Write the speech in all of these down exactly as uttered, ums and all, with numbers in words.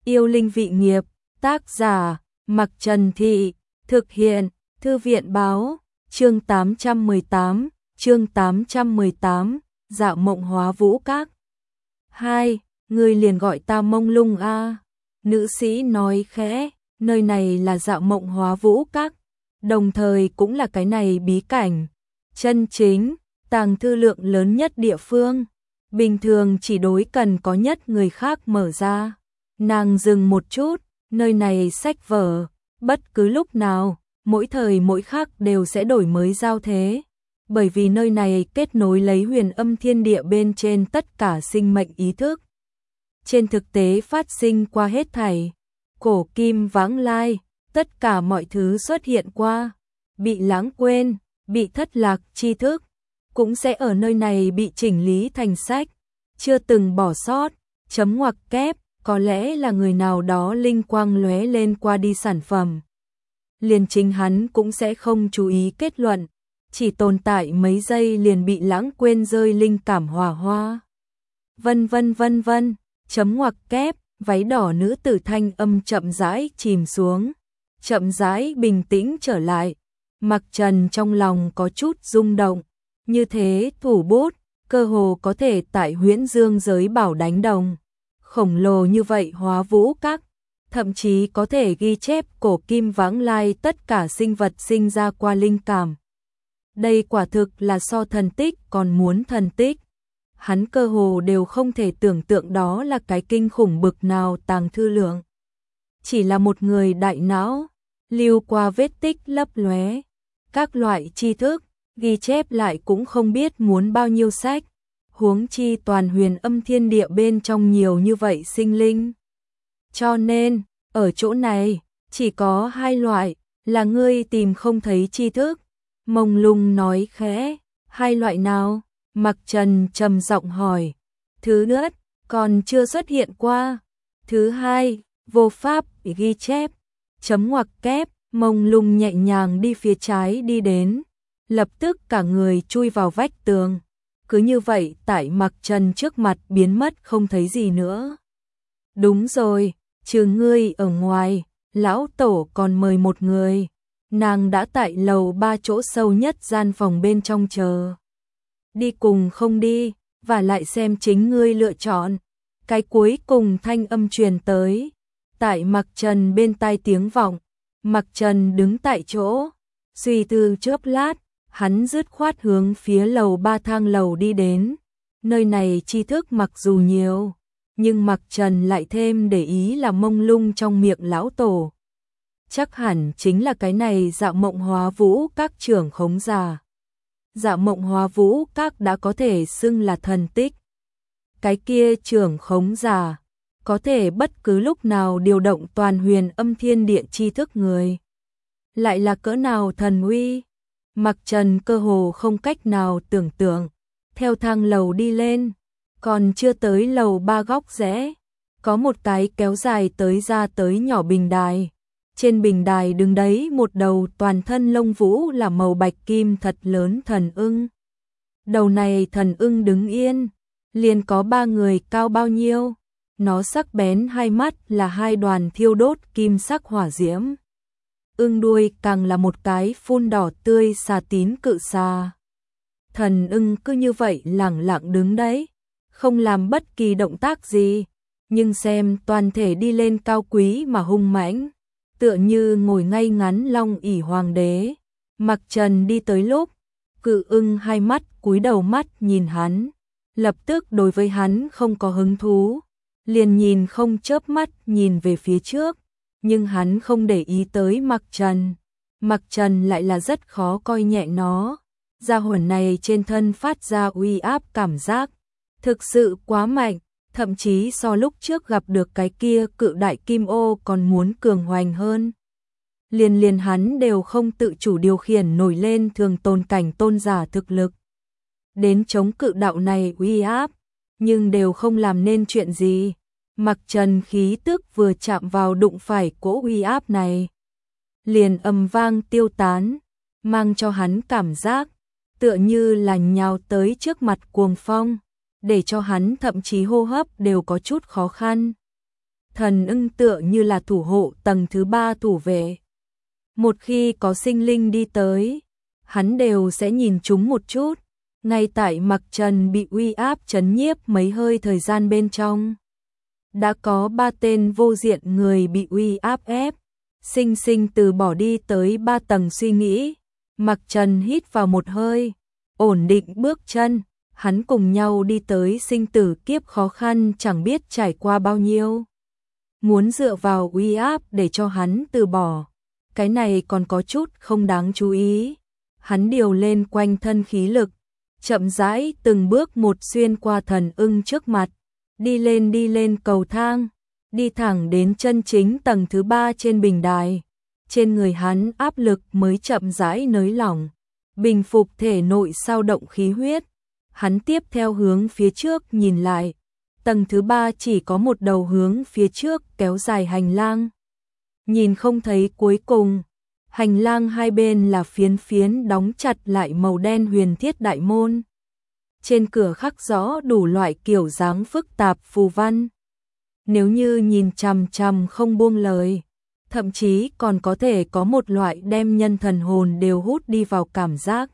Yêu linh vị nghiệp, tác giả, Mặc Trần Thị, thực hiện, Thư viện báo, chương tám trăm mười tám, chương tám trăm mười tám, Dạo Mộng Hóa Vũ Các. Hai, người liền gọi ta Mông Lung a. Nữ sĩ nói khẽ, nơi này là Dạo Mộng Hóa Vũ Các, đồng thời cũng là cái này bí cảnh chân chính, tàng thư lượng lớn nhất địa phương, bình thường chỉ đối cần có nhất người khác mở ra. Nàng dừng một chút, nơi này sách vở, bất cứ lúc nào, mỗi thời mỗi khắc đều sẽ đổi mới giao thế, bởi vì nơi này kết nối lấy huyền âm thiên địa bên trên tất cả sinh mệnh ý thức. Trên thực tế phát sinh qua hết thảy, cổ kim vãng lai, tất cả mọi thứ xuất hiện qua, bị lãng quên, bị thất lạc tri thức, cũng sẽ ở nơi này bị chỉnh lý thành sách, chưa từng bỏ sót, chấm ngoặc kép, có lẽ là người nào đó linh quang lóe lên qua đi sản phẩm. Liền chính hắn cũng sẽ không chú ý kết luận, chỉ tồn tại mấy giây liền bị lãng quên rơi linh cảm hỏa hoa. Vân vân vân vân, chấm ngoặc kép, váy đỏ nữ tử thanh âm chậm rãi chìm xuống, chậm rãi bình tĩnh trở lại. Mặc Trần trong lòng có chút rung động, như thế thủ bút, cơ hồ có thể tại huyễn dương giới bảo đánh đồng. Khổng lồ như vậy Hóa Vũ Các, thậm chí có thể ghi chép cổ kim vãng lai tất cả sinh vật sinh ra qua linh cảm. Đây quả thực là so thần tích còn muốn thần tích. Hắn cơ hồ đều không thể tưởng tượng đó là cái kinh khủng bực nào tàng thư lượng. Chỉ là một người đại não, lưu qua vết tích lấp lóe, các loại tri thức, ghi chép lại cũng không biết muốn bao nhiêu sách, huống chi toàn huyền âm thiên địa bên trong nhiều như vậy sinh linh. Cho nên, ở chỗ này, chỉ có hai loại, là ngươi tìm không thấy tri thức. Mông Lung nói khẽ, hai loại nào? Mặc Trần trầm giọng hỏi. Thứ nhất, còn chưa xuất hiện qua. Thứ hai, vô pháp ghi chép. Chấm ngoặc kép, Mông Lung nhẹ nhàng đi phía trái đi đến, lập tức cả người chui vào vách tường. Cứ như vậy tại Mặc Trần trước mặt biến mất không thấy gì nữa. Đúng rồi, trừ ngươi ở ngoài, lão tổ còn mời một người. Nàng đã tại lầu ba chỗ sâu nhất gian phòng bên trong chờ. Đi cùng không đi, và lại xem chính ngươi lựa chọn. Cái cuối cùng thanh âm truyền tới. Tại Mặc Trần bên tai tiếng vọng, Mặc Trần đứng tại chỗ, suy tư chớp lát, hắn dứt khoát hướng phía lầu ba thang lầu đi đến. Nơi này tri thức mặc dù nhiều, nhưng Mặc Trần lại thêm để ý là Mông Lung trong miệng lão tổ. Chắc hẳn chính là cái này Dạo Mộng Hóa Vũ Các trưởng khống giả. Dạo Mộng Hóa Vũ Các đã có thể xưng là thần tích. Cái kia trưởng khống giả, có thể bất cứ lúc nào điều động toàn huyền âm thiên địa tri thức người. Lại là cỡ nào thần uy? Mặc Trần cơ hồ không cách nào tưởng tượng. Theo thang lầu đi lên, còn chưa tới lầu ba góc rẽ, có một cái kéo dài tới ra tới nhỏ bình đài. Trên bình đài đứng đấy một đầu toàn thân lông vũ là màu bạch kim thật lớn thần ưng. Đầu này thần ưng đứng yên, liền có ba người cao bao nhiêu. Nó sắc bén hai mắt là hai đoàn thiêu đốt kim sắc hỏa diễm. Ưng đuôi càng là một cái phun đỏ tươi xà tín cự xà. Thần ưng cứ như vậy lẳng lặng đứng đấy, không làm bất kỳ động tác gì, nhưng xem toàn thể đi lên cao quý mà hung mãnh, tựa như ngồi ngay ngắn long ỷ hoàng đế. Mặc Trần đi tới lúc, cự ưng hai mắt cúi đầu mắt nhìn hắn, lập tức đối với hắn không có hứng thú, liền nhìn không chớp mắt nhìn về phía trước, nhưng hắn không để ý tới Mặc Trần. Mặc Trần lại là rất khó coi nhẹ nó, gia hỏa này trên thân phát ra uy áp cảm giác, thực sự quá mạnh, thậm chí so lúc trước gặp được cái kia cự đại kim ô còn muốn cường hoành hơn. Liền liền hắn đều không tự chủ điều khiển nổi lên thường tồn cảnh tôn giả thực lực. Đến chống cự đạo này uy áp, nhưng đều không làm nên chuyện gì. Mặc Trần khí tức vừa chạm vào đụng phải cỗ uy áp này, liền ầm vang tiêu tán, mang cho hắn cảm giác tựa như là nhào tới trước mặt cuồng phong, để cho hắn thậm chí hô hấp đều có chút khó khăn. thần ưng tựa như là thủ hộ tầng thứ ba thủ vệ. Một khi có sinh linh đi tới, hắn đều sẽ nhìn chúng một chút. Ngay tại Mặc Trần bị uy áp trấn nhiếp mấy hơi thời gian bên trong, đã có ba tên vô diện người bị uy áp ép, sinh sinh từ bỏ đi tới ba tầng suy nghĩ. Mặc Trần hít vào một hơi, ổn định bước chân, hắn cùng nhau đi tới sinh tử kiếp khó khăn chẳng biết trải qua bao nhiêu. Muốn dựa vào uy áp để cho hắn từ bỏ, cái này còn có chút không đáng chú ý. Hắn điều lên quanh thân khí lực, chậm rãi từng bước một xuyên qua thần ưng trước mặt, đi lên đi lên cầu thang, đi thẳng đến chân chính tầng thứ ba trên bình đài. Trên người hắn áp lực mới chậm rãi nới lỏng, bình phục thể nội sao động khí huyết. Hắn tiếp theo hướng phía trước nhìn lại, tầng thứ ba chỉ có một đầu hướng phía trước kéo dài hành lang, nhìn không thấy cuối cùng. Hành lang hai bên là phiến phiến đóng chặt lại màu đen huyền thiết đại môn. Trên cửa khắc rõ đủ loại kiểu dáng phức tạp phù văn. Nếu như nhìn chằm chằm không buông lời, thậm chí còn có thể có một loại đem nhân thần hồn đều hút đi vào cảm giác.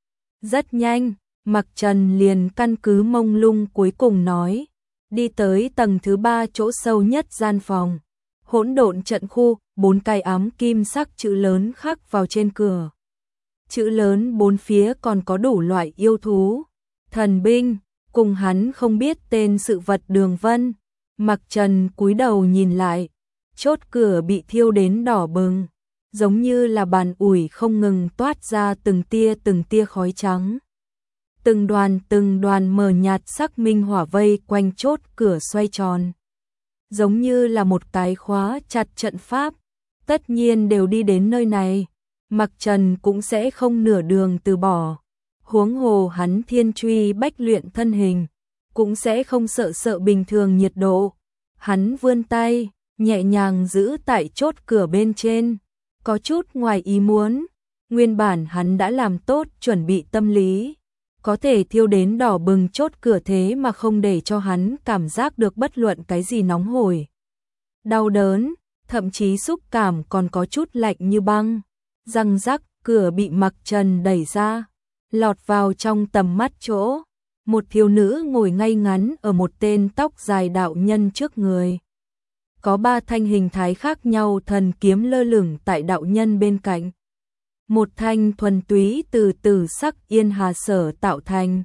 Rất nhanh, Mặc Trần liền căn cứ mông lung cuối cùng nói, đi tới tầng thứ ba chỗ sâu nhất gian phòng. Hỗn độn trận khu, bốn cái ám kim sắc chữ lớn khắc vào trên cửa. Chữ lớn bốn phía còn có đủ loại yêu thú, thần binh, cùng hắn không biết tên sự vật đường vân. Mặc Trần cúi đầu nhìn lại, chốt cửa bị thiêu đến đỏ bừng, giống như là bàn ủi không ngừng toát ra từng tia từng tia khói trắng. Từng đoàn từng đoàn mờ nhạt sắc minh hỏa vây quanh chốt cửa xoay tròn, giống như là một cái khóa chặt trận pháp. Tất nhiên đều đi đến nơi này, Mặc Trần cũng sẽ không nửa đường từ bỏ. Huống hồ hắn thiên truy bách luyện thân hình, cũng sẽ không sợ sợ bình thường nhiệt độ. Hắn vươn tay, nhẹ nhàng giữ tại chốt cửa bên trên, có chút ngoài ý muốn. Nguyên bản hắn đã làm tốt chuẩn bị tâm lý, có thể thiêu đến đỏ bừng chốt cửa thế mà không để cho hắn cảm giác được bất luận cái gì nóng hổi, đau đớn, thậm chí xúc cảm còn có chút lạnh như băng. Răng rắc, cửa bị Mặc Trần đẩy ra, lọt vào trong tầm mắt chỗ. Một thiếu nữ ngồi ngay ngắn ở một tên tóc dài đạo nhân trước người. Có ba thanh hình thái khác nhau thần kiếm lơ lửng tại đạo nhân bên cạnh. Một thanh thuần túy từ từ sắc yên hà sở tạo thành,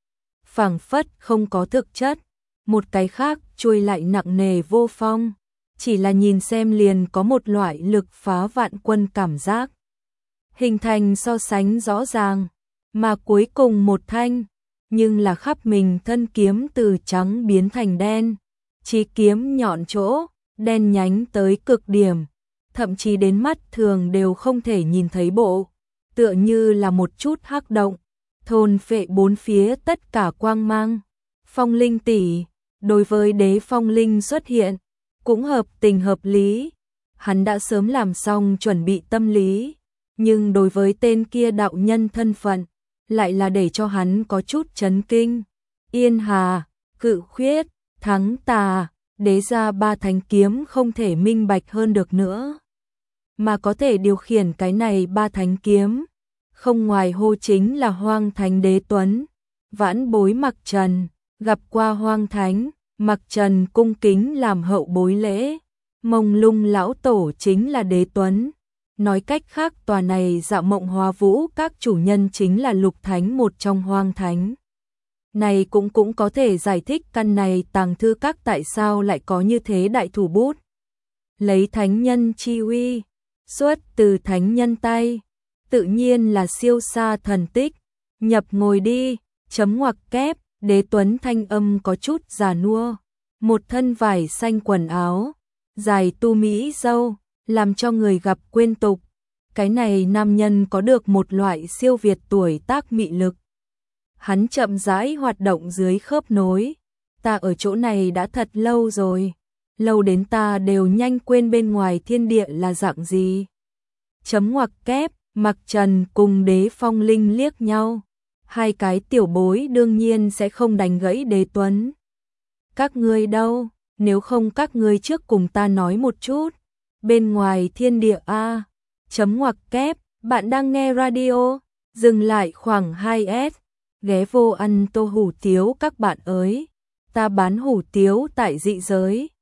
phảng phất không có thực chất. Một cái khác trôi lại nặng nề vô phong, chỉ là nhìn xem liền có một loại lực phá vạn quân cảm giác. Hình thành so sánh rõ ràng, mà cuối cùng một thanh, nhưng là khắp mình thân kiếm từ trắng biến thành đen, chỉ kiếm nhọn chỗ, đen nhánh tới cực điểm, thậm chí đến mắt thường đều không thể nhìn thấy bộ, tựa như là một chút hắc động, thôn phệ bốn phía tất cả quang mang. Phong linh tỷ, đối với đế phong linh xuất hiện, cũng hợp tình hợp lý, hắn đã sớm làm xong chuẩn bị tâm lý, nhưng đối với tên kia đạo nhân thân phận, lại là để cho hắn có chút chấn kinh. Yên hà, cự khuyết, thắng tà, đế ra ba thánh kiếm không thể minh bạch hơn được nữa. Mà có thể điều khiển cái này ba thánh kiếm, không ngoài hô chính là Hoang Thánh Đế Tuấn. Vãn bối Mặc Trần, gặp qua Hoang Thánh. Mặc Trần cung kính làm hậu bối lễ. Mông lung lão tổ chính là Đế Tuấn. Nói cách khác tòa này Dạo Mộng Hóa Vũ các chủ nhân chính là Lục Thánh một trong Hoang Thánh. Này cũng cũng có thể giải thích căn này tàng thư các tại sao lại có như thế đại thủ bút. Lấy thánh nhân chi uy, xuất từ thánh nhân tay, tự nhiên là siêu xa thần tích. Nhập ngồi đi, chấm ngoặc kép. Đế Tuấn thanh âm có chút già nua, một thân vải xanh quần áo, dài tu mỹ râu, làm cho người gặp quên tục. Cái này nam nhân có được một loại siêu việt tuổi tác mị lực. Hắn chậm rãi hoạt động dưới khớp nối. Ta ở chỗ này đã thật lâu rồi, lâu đến ta đều nhanh quên bên ngoài thiên địa là dạng gì. Chấm ngoặc kép, Mặc Trần cùng Đế Phong Linh liếc nhau. Hai cái tiểu bối đương nhiên sẽ không đánh gãy Đế Tuấn. Các ngươi đâu? nếu không các ngươi trước cùng ta nói một chút. Bên ngoài thiên địa a, chấm ngoặc kép, bạn đang nghe radio, dừng lại khoảng hai s, ghé vô ăn tô hủ tiếu các bạn ơi. Ta bán hủ tiếu tại dị giới.